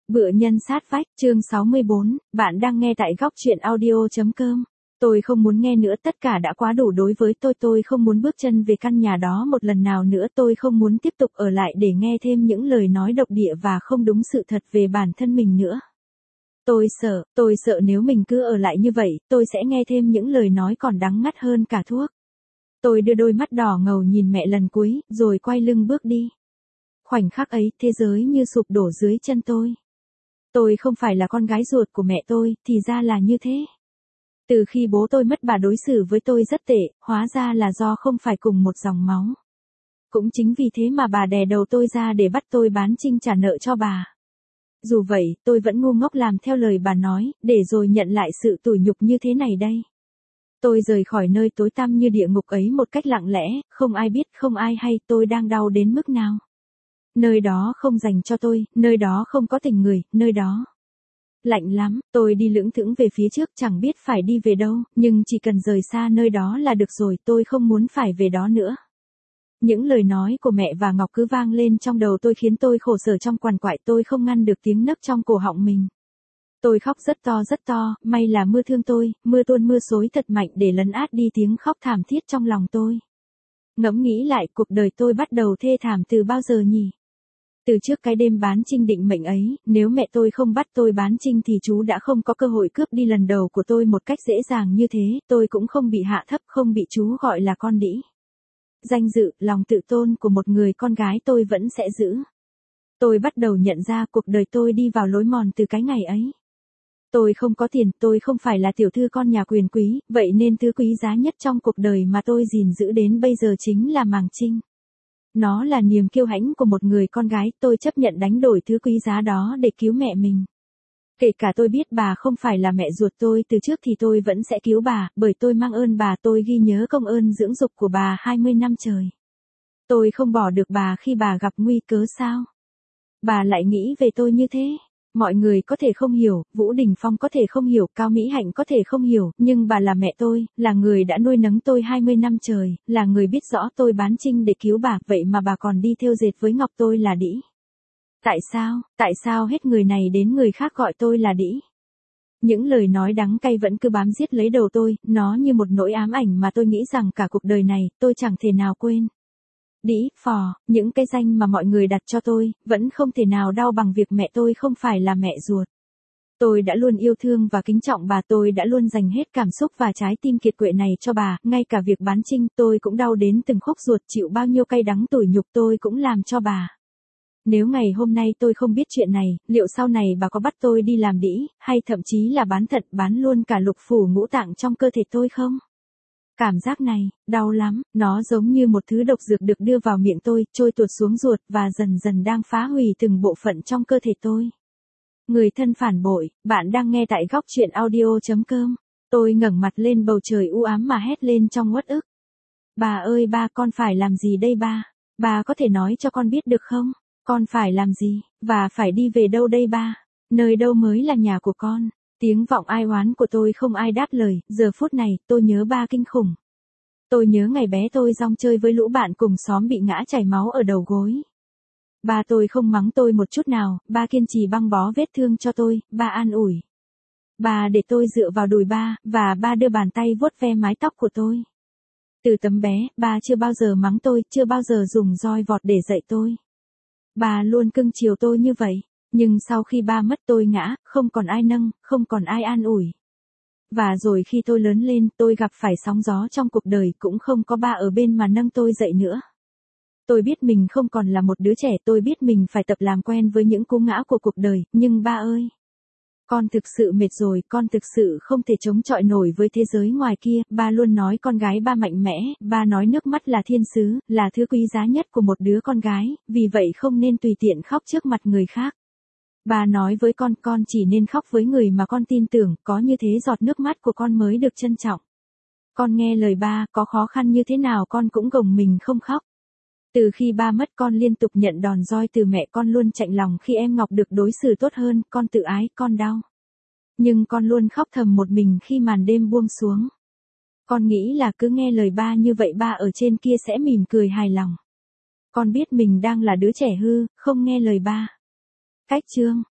Bựa nhân sát vách, chương 64, bạn đang nghe tại góc truyện audio.com. Tôi không muốn nghe nữa, tất cả đã quá đủ đối với tôi không muốn bước chân về căn nhà đó một lần nào nữa, tôi không muốn tiếp tục ở lại để nghe thêm những lời nói độc địa và không đúng sự thật về bản thân mình nữa. Tôi sợ nếu mình cứ ở lại như vậy, tôi sẽ nghe thêm những lời nói còn đắng ngắt hơn cả thuốc. Tôi đưa đôi mắt đỏ ngầu nhìn mẹ lần cuối, rồi quay lưng bước đi. Khoảnh khắc ấy, thế giới như sụp đổ dưới chân tôi. Tôi không phải là con gái ruột của mẹ tôi, thì ra là như thế. Từ khi bố tôi mất, bà đối xử với tôi rất tệ, hóa ra là do không phải cùng một dòng máu. Cũng chính vì thế mà bà đè đầu tôi ra để bắt tôi bán trinh trả nợ cho bà. Dù vậy, tôi vẫn ngu ngốc làm theo lời bà nói, để rồi nhận lại sự tủi nhục như thế này đây. Tôi rời khỏi nơi tối tăm như địa ngục ấy một cách lặng lẽ, không ai biết, không ai hay tôi đang đau đến mức nào. Nơi đó không dành cho tôi, nơi đó không có tình người, nơi đó lạnh lắm. Tôi đi lững thững về phía trước, chẳng biết phải đi về đâu, nhưng chỉ cần rời xa nơi đó là được rồi, tôi không muốn phải về đó nữa. Những lời nói của mẹ và Ngọc cứ vang lên trong đầu tôi khiến tôi khổ sở trong quằn quại, tôi không ngăn được tiếng nấc trong cổ họng mình. Tôi khóc rất to, may là mưa thương tôi, mưa tuôn mưa xối thật mạnh để lấn át đi tiếng khóc thảm thiết trong lòng tôi. Ngẫm nghĩ lại, cuộc đời tôi bắt đầu thê thảm từ bao giờ nhỉ? Từ trước cái đêm bán trinh định mệnh ấy, nếu mẹ tôi không bắt tôi bán trinh thì chú đã không có cơ hội cướp đi lần đầu của tôi một cách dễ dàng như thế, tôi cũng không bị hạ thấp, không bị chú gọi là con đĩ. Danh dự, lòng tự tôn của một người con gái tôi vẫn sẽ giữ. Tôi bắt đầu nhận ra cuộc đời tôi đi vào lối mòn từ cái ngày ấy. Tôi không có tiền, tôi không phải là tiểu thư con nhà quyền quý, vậy nên thứ quý giá nhất trong cuộc đời mà tôi gìn giữ đến bây giờ chính là màng trinh. Nó là niềm kiêu hãnh của một người con gái, tôi chấp nhận đánh đổi thứ quý giá đó để cứu mẹ mình. Kể cả tôi biết bà không phải là mẹ ruột tôi từ trước thì tôi vẫn sẽ cứu bà, bởi tôi mang ơn bà, tôi ghi nhớ công ơn dưỡng dục của bà 20 năm trời. Tôi không bỏ được bà khi bà gặp nguy cớ sao? Bà lại nghĩ về tôi như thế. Mọi người có thể không hiểu, Vũ Đình Phong có thể không hiểu, Cao Mỹ Hạnh có thể không hiểu, nhưng bà là mẹ tôi, là người đã nuôi nấng tôi 20 năm trời, là người biết rõ tôi bán trinh để cứu bà, vậy mà bà còn đi thêu dệt với Ngọc tôi là đĩ. Tại sao hết người này đến người khác gọi tôi là đĩ? Những lời nói đắng cay vẫn cứ bám giết lấy đầu tôi, nó như một nỗi ám ảnh mà tôi nghĩ rằng cả cuộc đời này, tôi chẳng thể nào quên. Đĩ, phò, những cái danh mà mọi người đặt cho tôi, vẫn không thể nào đau bằng việc mẹ tôi không phải là mẹ ruột. Tôi đã luôn yêu thương và kính trọng bà, tôi đã luôn dành hết cảm xúc và trái tim kiệt quệ này cho bà, ngay cả việc bán trinh tôi cũng đau đến từng khúc ruột, chịu bao nhiêu cay đắng tủi nhục tôi cũng làm cho bà. Nếu ngày hôm nay tôi không biết chuyện này, liệu sau này bà có bắt tôi đi làm đĩ, hay thậm chí là bán thận, bán luôn cả lục phủ ngũ tạng trong cơ thể tôi không? Cảm giác này, đau lắm, nó giống như một thứ độc dược được đưa vào miệng tôi, trôi tuột xuống ruột và dần dần đang phá hủy từng bộ phận trong cơ thể tôi. Người thân phản bội, bạn đang nghe tại góc truyện audio.com. Tôi ngẩng mặt lên bầu trời u ám mà hét lên trong uất ức. Bà ơi ba, con phải làm gì đây ba? Bà có thể nói cho con biết được không? Con phải làm gì, và phải đi về đâu đây ba? Nơi đâu mới là nhà của con? Tiếng vọng ai oán của tôi không ai đáp lời, giờ phút này, tôi nhớ ba kinh khủng. Tôi nhớ ngày bé tôi rong chơi với lũ bạn cùng xóm bị ngã chảy máu ở đầu gối. Ba tôi không mắng tôi một chút nào, ba kiên trì băng bó vết thương cho tôi, ba an ủi. Ba để tôi dựa vào đùi ba, và ba đưa bàn tay vuốt ve mái tóc của tôi. Từ tấm bé, ba chưa bao giờ mắng tôi, chưa bao giờ dùng roi vọt để dạy tôi. Ba luôn cưng chiều tôi như vậy. Nhưng sau khi ba mất tôi ngã, không còn ai nâng, không còn ai an ủi. Và rồi khi tôi lớn lên, tôi gặp phải sóng gió trong cuộc đời, cũng không có ba ở bên mà nâng tôi dậy nữa. Tôi biết mình không còn là một đứa trẻ, tôi biết mình phải tập làm quen với những cú ngã của cuộc đời, nhưng ba ơi! Con thực sự mệt rồi, con thực sự không thể chống chọi nổi với thế giới ngoài kia, ba luôn nói con gái ba mạnh mẽ, ba nói nước mắt là thiên sứ, là thứ quý giá nhất của một đứa con gái, vì vậy không nên tùy tiện khóc trước mặt người khác. Bà nói với con chỉ nên khóc với người mà con tin tưởng, có như thế giọt nước mắt của con mới được trân trọng. Con nghe lời ba, có khó khăn như thế nào con cũng gồng mình không khóc. Từ khi ba mất con liên tục nhận đòn roi từ mẹ, con luôn chạnh lòng khi em Ngọc được đối xử tốt hơn, con tự ái, con đau. Nhưng con luôn khóc thầm một mình khi màn đêm buông xuống. Con nghĩ là cứ nghe lời ba như vậy ba ở trên kia sẽ mỉm cười hài lòng. Con biết mình đang là đứa trẻ hư, không nghe lời ba. Cách chương